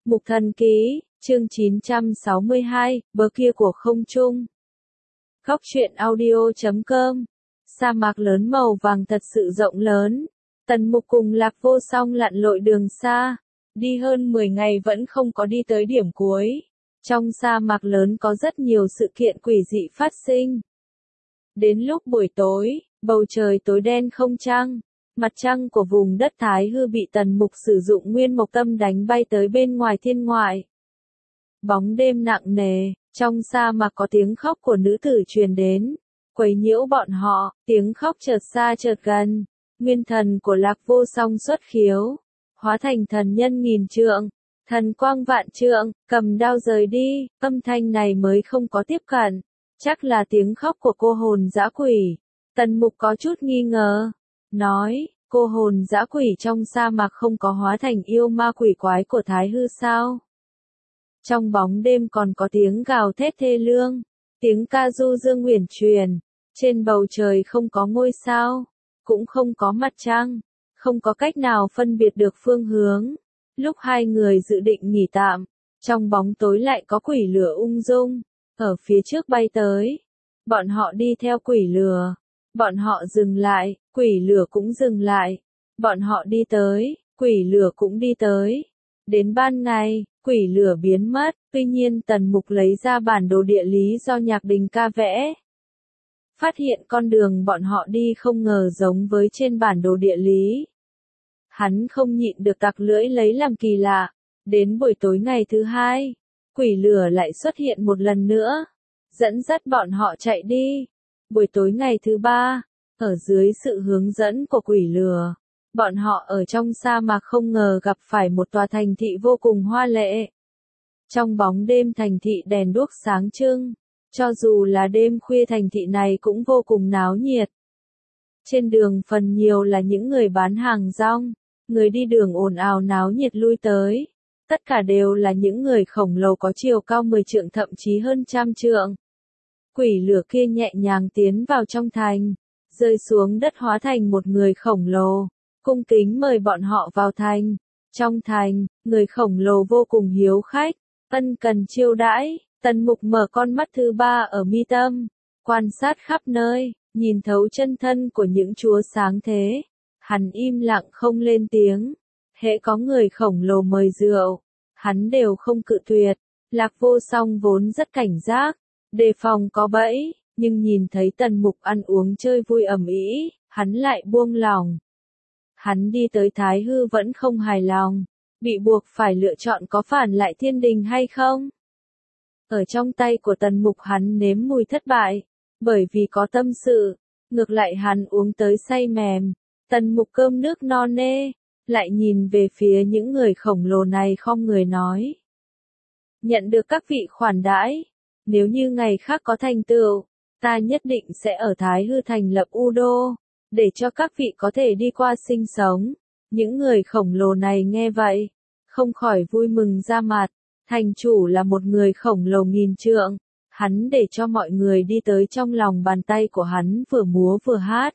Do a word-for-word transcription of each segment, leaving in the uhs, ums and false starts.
Mục Thần Ký, chương chín trăm sáu mươi hai, bờ kia của không trung. Góc truyện audio chấm com. Sa mạc lớn màu vàng thật sự rộng lớn. Tần Mục cùng Lạc Vô Song lặn lội đường xa, đi hơn mười ngày vẫn không có đi tới điểm cuối. Trong sa mạc lớn có rất nhiều sự kiện quỷ dị phát sinh. Đến lúc buổi tối, bầu trời tối đen không trăng, mặt trăng của vùng đất Thái Hư bị Tần Mục sử dụng nguyên mộc tâm đánh bay tới bên ngoài thiên ngoại. Bóng đêm nặng nề, trong sa mạc có tiếng khóc của nữ tử truyền đến, quấy nhiễu bọn họ, tiếng khóc chợt xa chợt gần. Nguyên thần của Lạc Vô Song xuất khiếu, hóa thành thần nhân nghìn trượng, thần quang vạn trượng, cầm đao rời đi, âm thanh này mới không có tiếp cận, chắc là tiếng khóc của cô hồn dã quỷ. Tần Mục có chút nghi ngờ, nói, cô hồn dã quỷ trong sa mạc không có hóa thành yêu ma quỷ quái của Thái Hư sao? Trong bóng đêm còn có tiếng gào thét thê lương, tiếng ca du dương uyển chuyển, trên bầu trời không có ngôi sao, cũng không có mặt trăng, không có cách nào phân biệt được phương hướng. Lúc hai người dự định nghỉ tạm, trong bóng tối lại có quỷ lửa ung dung, ở phía trước bay tới. Bọn họ đi theo quỷ lửa, bọn họ dừng lại, quỷ lửa cũng dừng lại. Bọn họ đi tới, quỷ lửa cũng đi tới. Đến ban ngày, quỷ lửa biến mất, tuy nhiên Tần Mục lấy ra bản đồ địa lý do Nhạc Đình ca vẽ. Phát hiện con đường bọn họ đi không ngờ giống với trên bản đồ địa lý. Hắn không nhịn được tặc lưỡi lấy làm kỳ lạ. Đến buổi tối ngày thứ hai, quỷ lửa lại xuất hiện một lần nữa, dẫn dắt bọn họ chạy đi. Buổi tối ngày thứ ba, ở dưới sự hướng dẫn của quỷ lửa, bọn họ ở trong sa mạc không ngờ gặp phải một tòa thành thị vô cùng hoa lệ. Trong bóng đêm thành thị đèn đuốc sáng trưng, cho dù là đêm khuya thành thị này cũng vô cùng náo nhiệt. Trên đường phần nhiều là những người bán hàng rong, người đi đường ồn ào náo nhiệt lui tới. Tất cả đều là những người khổng lồ có chiều cao mười trượng thậm chí hơn trăm trượng. Quỷ lửa kia nhẹ nhàng tiến vào trong thành, rơi xuống đất hóa thành một người khổng lồ, cung kính mời bọn họ vào thành. Trong thành, người khổng lồ vô cùng hiếu khách, ân cần chiêu đãi. Tần Mục mở con mắt thứ ba ở mi tâm, quan sát khắp nơi, nhìn thấu chân thân của những chúa sáng thế. Hắn im lặng không lên tiếng. Hễ có người khổng lồ mời rượu, hắn đều không cự tuyệt. Lạc Vô Song vốn rất cảnh giác, đề phòng có bẫy, nhưng nhìn thấy Tần Mục ăn uống chơi vui ầm ĩ, hắn lại buông lòng. Hắn đi tới Thái Hư vẫn không hài lòng, bị buộc phải lựa chọn có phản lại thiên đình hay không. Ở trong tay của Tần Mục hắn nếm mùi thất bại, bởi vì có tâm sự, ngược lại hắn uống tới say mềm. Tần Mục cơm nước no nê, lại nhìn về phía những người khổng lồ này khom người nói. Nhận được các vị khoản đãi, nếu như ngày khác có thành tựu, ta nhất định sẽ ở Thái Hư thành lập U Đô, để cho các vị có thể đi qua sinh sống. Những người khổng lồ này nghe vậy, không khỏi vui mừng ra mặt. Thành chủ là một người khổng lồ nghìn trượng, hắn để cho mọi người đi tới trong lòng bàn tay của hắn vừa múa vừa hát.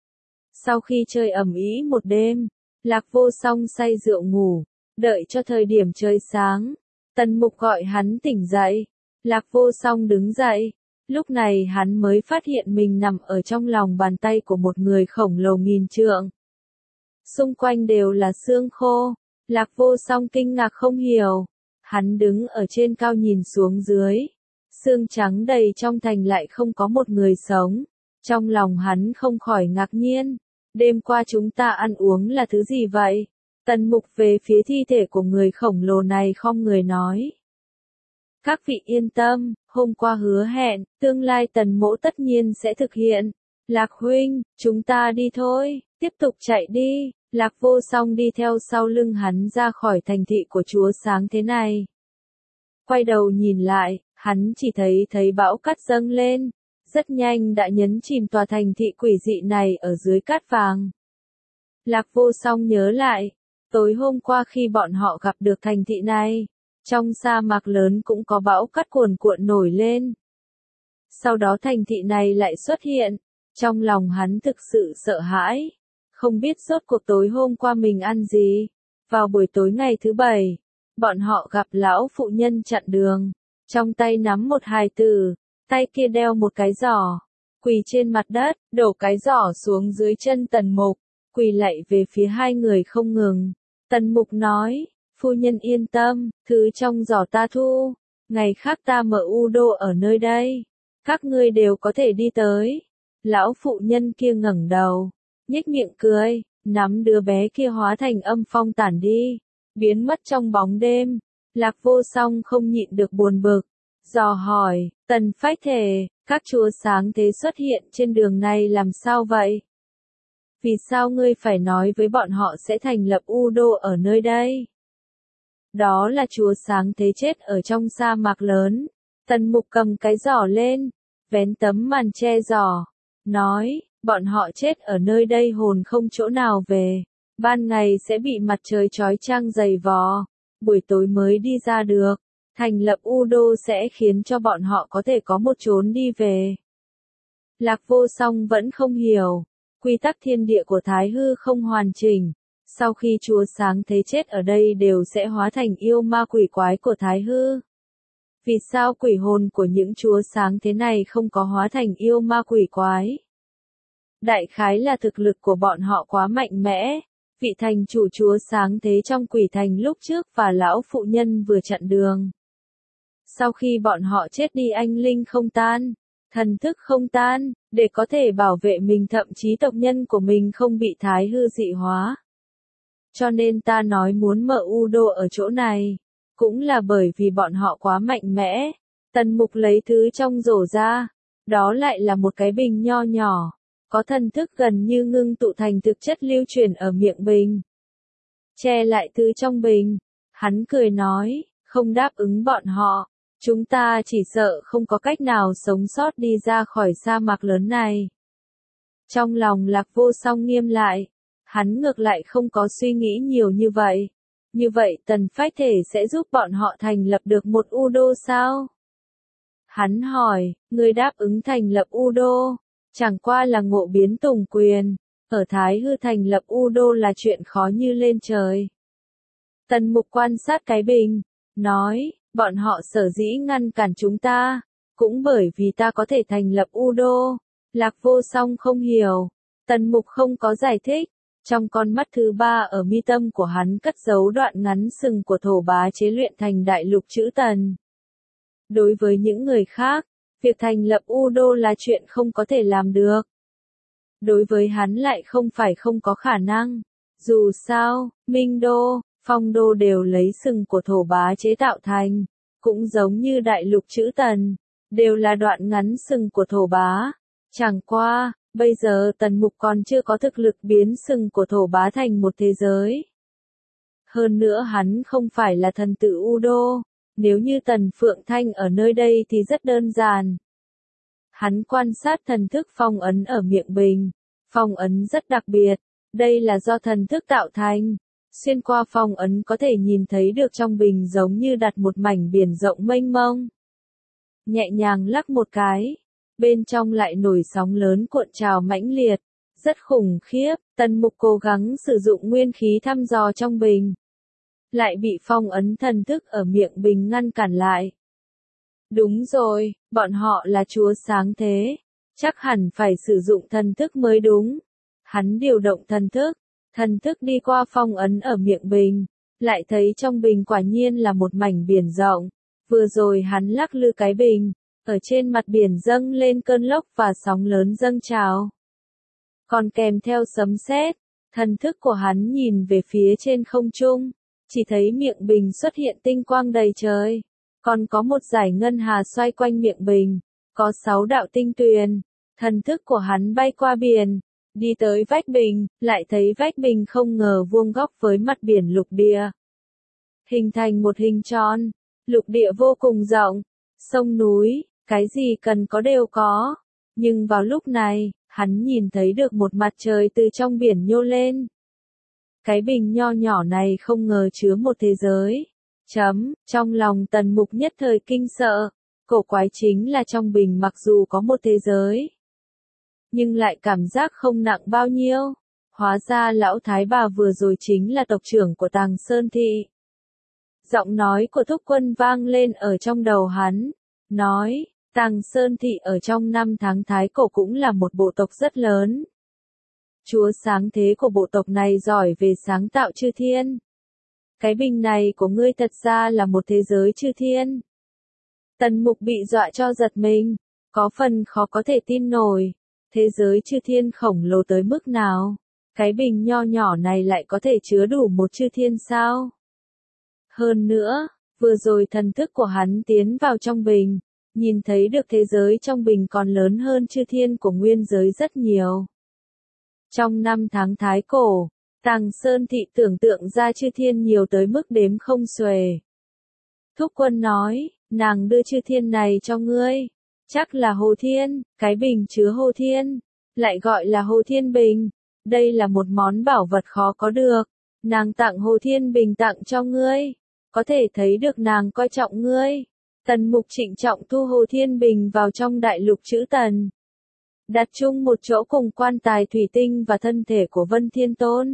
Sau khi chơi ầm ĩ một đêm, Lạc Vô Song say rượu ngủ, đợi cho thời điểm trời sáng, Tần Mục gọi hắn tỉnh dậy. Lạc Vô Song đứng dậy, lúc này hắn mới phát hiện mình nằm ở trong lòng bàn tay của một người khổng lồ nghìn trượng. Xung quanh đều là xương khô, Lạc Vô Song kinh ngạc không hiểu. Hắn đứng ở trên cao nhìn xuống dưới, xương trắng đầy trong thành lại không có một người sống. Trong lòng hắn không khỏi ngạc nhiên, đêm qua chúng ta ăn uống là thứ gì vậy? Tần Mục về phía thi thể của người khổng lồ này khom người nói. Các vị yên tâm, hôm qua hứa hẹn, tương lai Tần mỗ tất nhiên sẽ thực hiện. Lạc huynh, chúng ta đi thôi, tiếp tục chạy đi. Lạc Vô Song đi theo sau lưng hắn ra khỏi thành thị của chúa sáng thế này. Quay đầu nhìn lại, hắn chỉ thấy thấy bão cát dâng lên, rất nhanh đã nhấn chìm tòa thành thị quỷ dị này ở dưới cát vàng. Lạc Vô Song nhớ lại, tối hôm qua khi bọn họ gặp được thành thị này, trong sa mạc lớn cũng có bão cát cuồn cuộn nổi lên. Sau đó thành thị này lại xuất hiện, trong lòng hắn thực sự sợ hãi. Không biết rốt cuộc tối hôm qua mình ăn gì. Vào buổi tối ngày thứ bảy, bọn họ gặp lão phụ nhân chặn đường, trong tay nắm một hài tử, tay kia đeo một cái giỏ, quỳ trên mặt đất, đổ cái giỏ xuống dưới chân Tần Mục, quỳ lạy về phía hai người không ngừng. Tần Mục nói, phu nhân yên tâm, thứ trong giỏ ta thu, ngày khác ta mở u đô ở nơi đây, các ngươi đều có thể đi tới. Lão phụ nhân kia ngẩng đầu, nhếch miệng cười, nắm đứa bé kia hóa thành âm phong tản đi, biến mất trong bóng đêm. Lạc Vô Song không nhịn được buồn bực, dò hỏi, Tần Phách Thể, các chúa sáng thế xuất hiện trên đường này làm sao vậy? Vì sao ngươi phải nói với bọn họ sẽ thành lập u đô ở nơi đây? Đó là chúa sáng thế chết ở trong sa mạc lớn. Tần Mục cầm cái giỏ lên, vén tấm màn che giỏ, nói, bọn họ chết ở nơi đây hồn không chỗ nào về, ban ngày sẽ bị mặt trời chói chang dày vò, buổi tối mới đi ra được. Thành lập u đô sẽ khiến cho bọn họ có thể có một chốn đi về. Lạc Vô Song vẫn không hiểu, quy tắc thiên địa của Thái Hư không hoàn chỉnh, sau khi chúa sáng thế chết ở đây đều sẽ hóa thành yêu ma quỷ quái của Thái Hư. Vì sao quỷ hồn của những chúa sáng thế này không có hóa thành yêu ma quỷ quái? Đại khái là thực lực của bọn họ quá mạnh mẽ. Vị thành chủ chúa sáng thế trong quỷ thành lúc trước và lão phụ nhân vừa chặn đường. Sau khi bọn họ chết đi anh linh không tan, thần thức không tan, để có thể bảo vệ mình thậm chí tộc nhân của mình không bị Thái Hư dị hóa. Cho nên ta nói muốn mở u đô ở chỗ này, cũng là bởi vì bọn họ quá mạnh mẽ. Tần Mục lấy thứ trong rổ ra, đó lại là một cái bình nho nhỏ, có thần thức gần như ngưng tụ thành thực chất lưu truyền ở miệng bình. Che lại thứ trong bình, hắn cười nói, không đáp ứng bọn họ, chúng ta chỉ sợ không có cách nào sống sót đi ra khỏi sa mạc lớn này. Trong lòng Lạc Vô Song nghiêm lại, hắn ngược lại không có suy nghĩ nhiều như vậy. Như vậy Tần Phách Thể sẽ giúp bọn họ thành lập được một u đô sao? Hắn hỏi, người đáp ứng thành lập u đô, chẳng qua là ngộ biến tùng quyền, ở Thái Hư thành lập u đô là chuyện khó như lên trời. Tần Mục quan sát cái bình, nói, bọn họ sở dĩ ngăn cản chúng ta, cũng bởi vì ta có thể thành lập u đô. Lạc Vô Song không hiểu, Tần Mục không có giải thích, trong con mắt thứ ba ở mi tâm của hắn cất giấu đoạn ngắn sừng của thổ bá chế luyện thành đại lục chữ Tần. Đối với những người khác, việc thành lập u đô là chuyện không có thể làm được. Đối với hắn lại không phải không có khả năng. Dù sao, Minh Đô, Phong Đô đều lấy sừng của thổ bá chế tạo thành, cũng giống như đại lục chữ Tần, đều là đoạn ngắn sừng của thổ bá. Chẳng qua, bây giờ Tần Mục còn chưa có thực lực biến sừng của thổ bá thành một thế giới. Hơn nữa hắn không phải là thần tử u đô, nếu như Tần Phượng Thanh ở nơi đây thì rất đơn giản. Hắn quan sát thần thức phong ấn ở miệng bình, phong ấn rất đặc biệt, đây là do thần thức tạo thành. Xuyên qua phong ấn có thể nhìn thấy được trong bình giống như đặt một mảnh biển rộng mênh mông. Nhẹ nhàng lắc một cái, bên trong lại nổi sóng lớn cuộn trào mãnh liệt, rất khủng khiếp. Tần Mục cố gắng sử dụng nguyên khí thăm dò trong bình, lại bị phong ấn thần thức ở miệng bình ngăn cản lại. Đúng rồi, bọn họ là chúa sáng thế, chắc hẳn phải sử dụng thần thức mới đúng. Hắn điều động thần thức, thần thức đi qua phong ấn ở miệng bình, lại thấy trong bình quả nhiên là một mảnh biển rộng. Vừa rồi hắn lắc lư cái bình, ở trên mặt biển dâng lên cơn lốc và sóng lớn dâng trào. Còn kèm theo sấm sét, thần thức của hắn nhìn về phía trên không trung, chỉ thấy miệng bình xuất hiện tinh quang đầy trời. Còn có một dải ngân hà xoay quanh miệng bình, có sáu đạo tinh tuyền. Thần thức của hắn bay qua biển, đi tới vách bình, lại thấy vách bình không ngờ vuông góc với mặt biển lục địa. Hình thành một hình tròn, lục địa vô cùng rộng, sông núi, cái gì cần có đều có. Nhưng vào lúc này, hắn nhìn thấy được một mặt trời từ trong biển nhô lên. Cái bình nho nhỏ này không ngờ chứa một thế giới. Chấm, trong lòng Tần Mục nhất thời kinh sợ, cổ quái chính là trong bình mặc dù có một thế giới, nhưng lại cảm giác không nặng bao nhiêu. Hóa ra lão thái bà vừa rồi chính là tộc trưởng của Tàng Sơn Thị. Giọng nói của Thúc Quân vang lên ở trong đầu hắn, nói, Tàng Sơn Thị ở trong năm tháng Thái Cổ cũng là một bộ tộc rất lớn. Chúa sáng thế của bộ tộc này giỏi về sáng tạo chư thiên. Cái bình này của ngươi thật ra là một thế giới chư thiên. Tần Mục bị dọa cho giật mình, có phần khó có thể tin nổi. Thế giới chư thiên khổng lồ tới mức nào? Cái bình nho nhỏ này lại có thể chứa đủ một chư thiên sao? Hơn nữa, vừa rồi thần thức của hắn tiến vào trong bình, nhìn thấy được thế giới trong bình còn lớn hơn chư thiên của nguyên giới rất nhiều. Trong năm tháng Thái Cổ, Tàng Sơn Thị tưởng tượng ra chư thiên nhiều tới mức đếm không xuể. Thúc Quân nói, nàng đưa chư thiên này cho ngươi, chắc là Hồ Thiên, cái bình chứa Hồ Thiên, lại gọi là Hồ Thiên Bình. Đây là một món bảo vật khó có được, nàng tặng Hồ Thiên Bình tặng cho ngươi, có thể thấy được nàng coi trọng ngươi. Tần Mục trịnh trọng thu Hồ Thiên Bình vào trong đại lục chữ Tần, đặt chung một chỗ cùng quan tài thủy tinh và thân thể của Vân Thiên Tôn.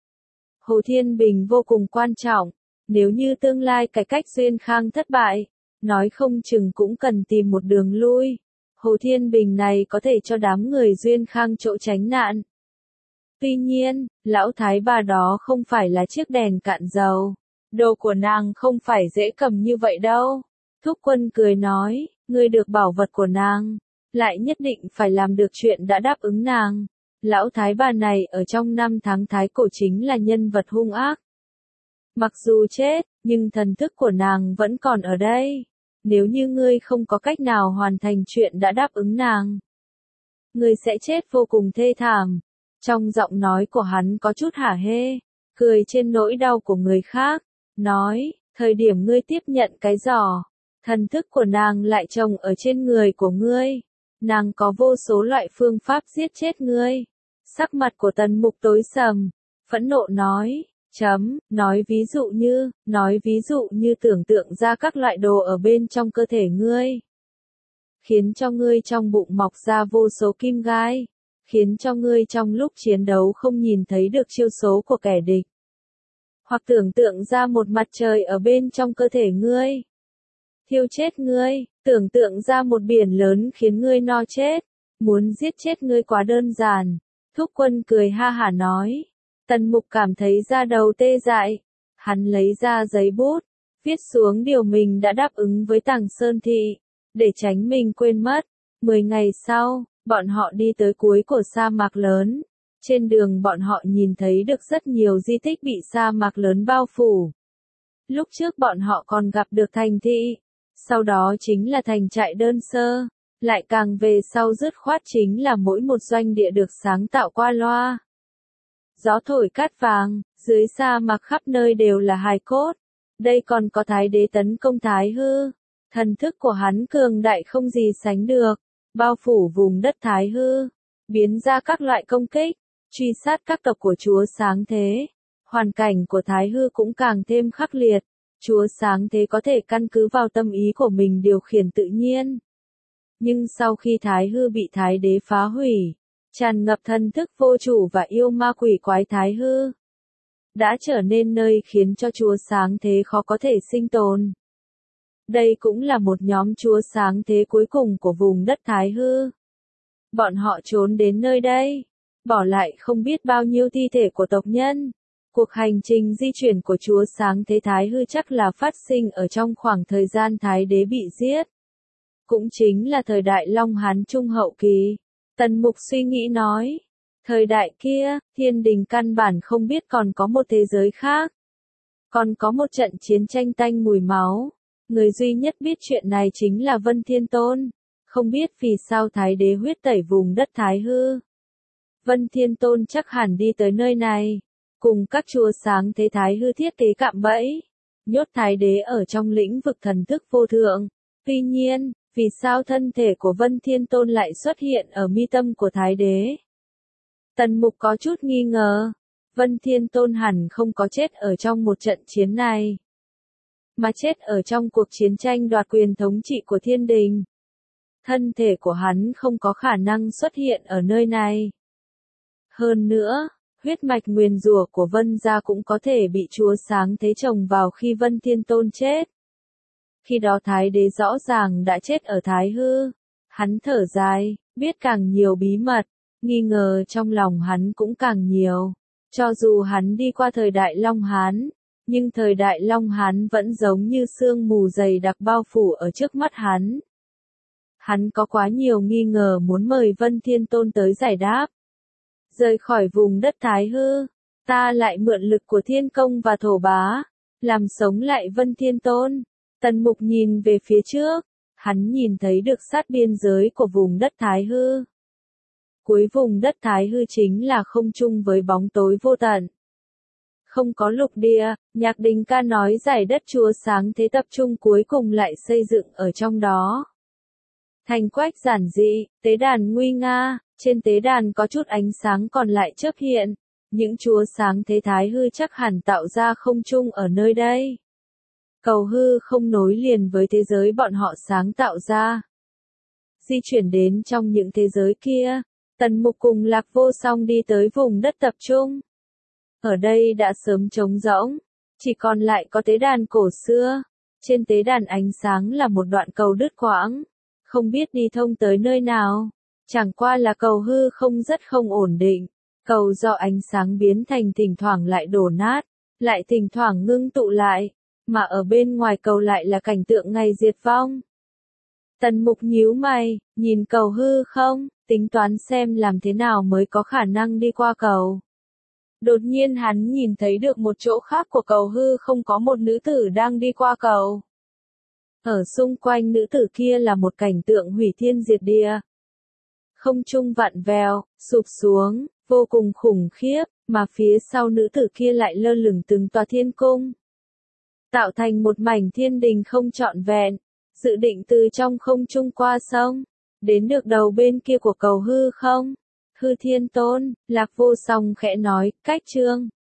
Hồ Thiên Bình vô cùng quan trọng, nếu như tương lai cải cách Duyên Khang thất bại, nói không chừng cũng cần tìm một đường lui. Hồ Thiên Bình này có thể cho đám người Duyên Khang chỗ tránh nạn. Tuy nhiên, lão thái bà đó không phải là chiếc đèn cạn dầu. Đồ của nàng không phải dễ cầm như vậy đâu. Thúc Quân cười nói, ngươi được bảo vật của nàng, lại nhất định phải làm được chuyện đã đáp ứng nàng. Lão thái bà này ở trong năm tháng Thái Cổ chính là nhân vật hung ác. Mặc dù chết, nhưng thần thức của nàng vẫn còn ở đây. Nếu như ngươi không có cách nào hoàn thành chuyện đã đáp ứng nàng, ngươi sẽ chết vô cùng thê thảm. Trong giọng nói của hắn có chút hả hê, cười trên nỗi đau của người khác, nói, thời điểm ngươi tiếp nhận cái giỏ, thần thức của nàng lại trồng ở trên người của ngươi. Nàng có vô số loại phương pháp giết chết ngươi. Sắc mặt của Tần Mục tối sầm, phẫn nộ nói, chấm, nói ví dụ như, nói ví dụ như tưởng tượng ra các loại đồ ở bên trong cơ thể ngươi. Khiến cho ngươi trong bụng mọc ra vô số kim gai. Khiến cho ngươi trong lúc chiến đấu không nhìn thấy được chiêu số của kẻ địch. Hoặc tưởng tượng ra một mặt trời ở bên trong cơ thể ngươi. Thiêu chết ngươi, tưởng tượng ra một biển lớn khiến ngươi no chết. Muốn giết chết ngươi quá đơn giản. Thúc Quân cười ha hả nói. Tần Mục cảm thấy da đầu tê dại. Hắn lấy ra giấy bút, viết xuống điều mình đã đáp ứng với Tàng Sơn Thị, để tránh mình quên mất. Mười ngày sau, bọn họ đi tới cuối của sa mạc lớn. Trên đường bọn họ nhìn thấy được rất nhiều di tích bị sa mạc lớn bao phủ. Lúc trước bọn họ còn gặp được thành thị, sau đó chính là thành trại đơn sơ, lại càng về sau dứt khoát chính là mỗi một doanh địa được sáng tạo qua loa. Gió thổi cát vàng, dưới sa mạc khắp nơi đều là hài cốt. Đây còn có Thái Đế tấn công Thái Hư. Thần thức của hắn cường đại không gì sánh được, bao phủ vùng đất Thái Hư, biến ra các loại công kích, truy sát các tộc của Chúa Sáng Thế. Hoàn cảnh của Thái Hư cũng càng thêm khắc liệt. Chúa Sáng Thế có thể căn cứ vào tâm ý của mình điều khiển tự nhiên. Nhưng sau khi Thái Hư bị Thái Đế phá hủy, tràn ngập thần thức vô chủ và yêu ma quỷ quái Thái Hư, đã trở nên nơi khiến cho Chúa Sáng Thế khó có thể sinh tồn. Đây cũng là một nhóm Chúa Sáng Thế cuối cùng của vùng đất Thái Hư. Bọn họ trốn đến nơi đây, bỏ lại không biết bao nhiêu thi thể của tộc nhân. Cuộc hành trình di chuyển của Chúa Sáng Thế Thái Hư chắc là phát sinh ở trong khoảng thời gian Thái Đế bị giết. Cũng chính là thời đại Long Hán Trung hậu kỳ. Tần Mục suy nghĩ nói, thời đại kia, thiên đình căn bản không biết còn có một thế giới khác. Còn có một trận chiến tranh tanh mùi máu. Người duy nhất biết chuyện này chính là Vân Thiên Tôn. Không biết vì sao Thái Đế huyết tẩy vùng đất Thái Hư. Vân Thiên Tôn chắc hẳn đi tới nơi này, cùng các Chúa Sáng Thế Thái Hư thiết kế cạm bẫy, nhốt Thái Đế ở trong lĩnh vực thần thức vô thượng. Tuy nhiên, vì sao thân thể của Vân Thiên Tôn lại xuất hiện ở mi tâm của Thái Đế? Tần Mục có chút nghi ngờ, Vân Thiên Tôn hẳn không có chết ở trong một trận chiến này, mà chết ở trong cuộc chiến tranh đoạt quyền thống trị của thiên đình. Thân thể của hắn không có khả năng xuất hiện ở nơi này. Hơn nữa, Huyết mạch nguyền rủa của Vân gia cũng có thể bị Chúa Sáng Thế trồng vào khi Vân Thiên Tôn chết. Khi đó Thái Đế rõ ràng đã chết ở Thái Hư. Hắn thở dài, biết càng nhiều bí mật, nghi ngờ trong lòng hắn cũng càng nhiều. Cho dù hắn đi qua thời đại Long Hán, nhưng thời đại Long Hán vẫn giống như sương mù dày đặc bao phủ ở trước mắt hắn. Hắn có quá nhiều nghi ngờ muốn mời Vân Thiên Tôn tới giải đáp. Rời khỏi vùng đất Thái Hư, ta lại mượn lực của Thiên Công và Thổ Bá, làm sống lại Vân Thiên Tôn. Tần Mục nhìn về phía trước, hắn nhìn thấy được sát biên giới của vùng đất Thái Hư. Cuối vùng đất Thái Hư chính là không trung với bóng tối vô tận. Không có lục địa, Nhạc Đình ca nói giải đất Chúa Sáng Thế tập trung cuối cùng lại xây dựng ở trong đó. Thành quách giản dị, tế đàn nguy nga, trên tế đàn có chút ánh sáng còn lại chớp hiện. Những Chúa Sáng Thế Thái Hư chắc hẳn tạo ra không trung ở nơi đây. Cầu hư không nối liền với thế giới bọn họ sáng tạo ra. Di chuyển đến trong những thế giới kia, Tần Mục cùng Lạc Vô Song đi tới vùng đất tập trung. Ở đây đã sớm trống rỗng, chỉ còn lại có tế đàn cổ xưa. Trên tế đàn ánh sáng là một đoạn cầu đứt quãng, không biết đi thông tới nơi nào. Chẳng qua là cầu hư không rất không ổn định. Cầu do ánh sáng biến thành thỉnh thoảng lại đổ nát, lại thỉnh thoảng ngưng tụ lại, mà ở bên ngoài cầu lại là cảnh tượng ngày diệt vong. Tần Mục nhíu mày, nhìn cầu hư không, tính toán xem làm thế nào mới có khả năng đi qua cầu. Đột nhiên hắn nhìn thấy được một chỗ khác của cầu hư không có một nữ tử đang đi qua cầu. Ở xung quanh nữ tử kia là một cảnh tượng hủy thiên diệt địa. Không trung vặn vẹo, sụp xuống, vô cùng khủng khiếp, mà phía sau nữ tử kia lại lơ lửng từng tòa thiên cung. Tạo thành một mảnh thiên đình không trọn vẹn, dự định từ trong không trung qua sông, đến được đầu bên kia của cầu hư không. Hư Thiên Tôn, Lạc Vô Song khẽ nói, cách chương.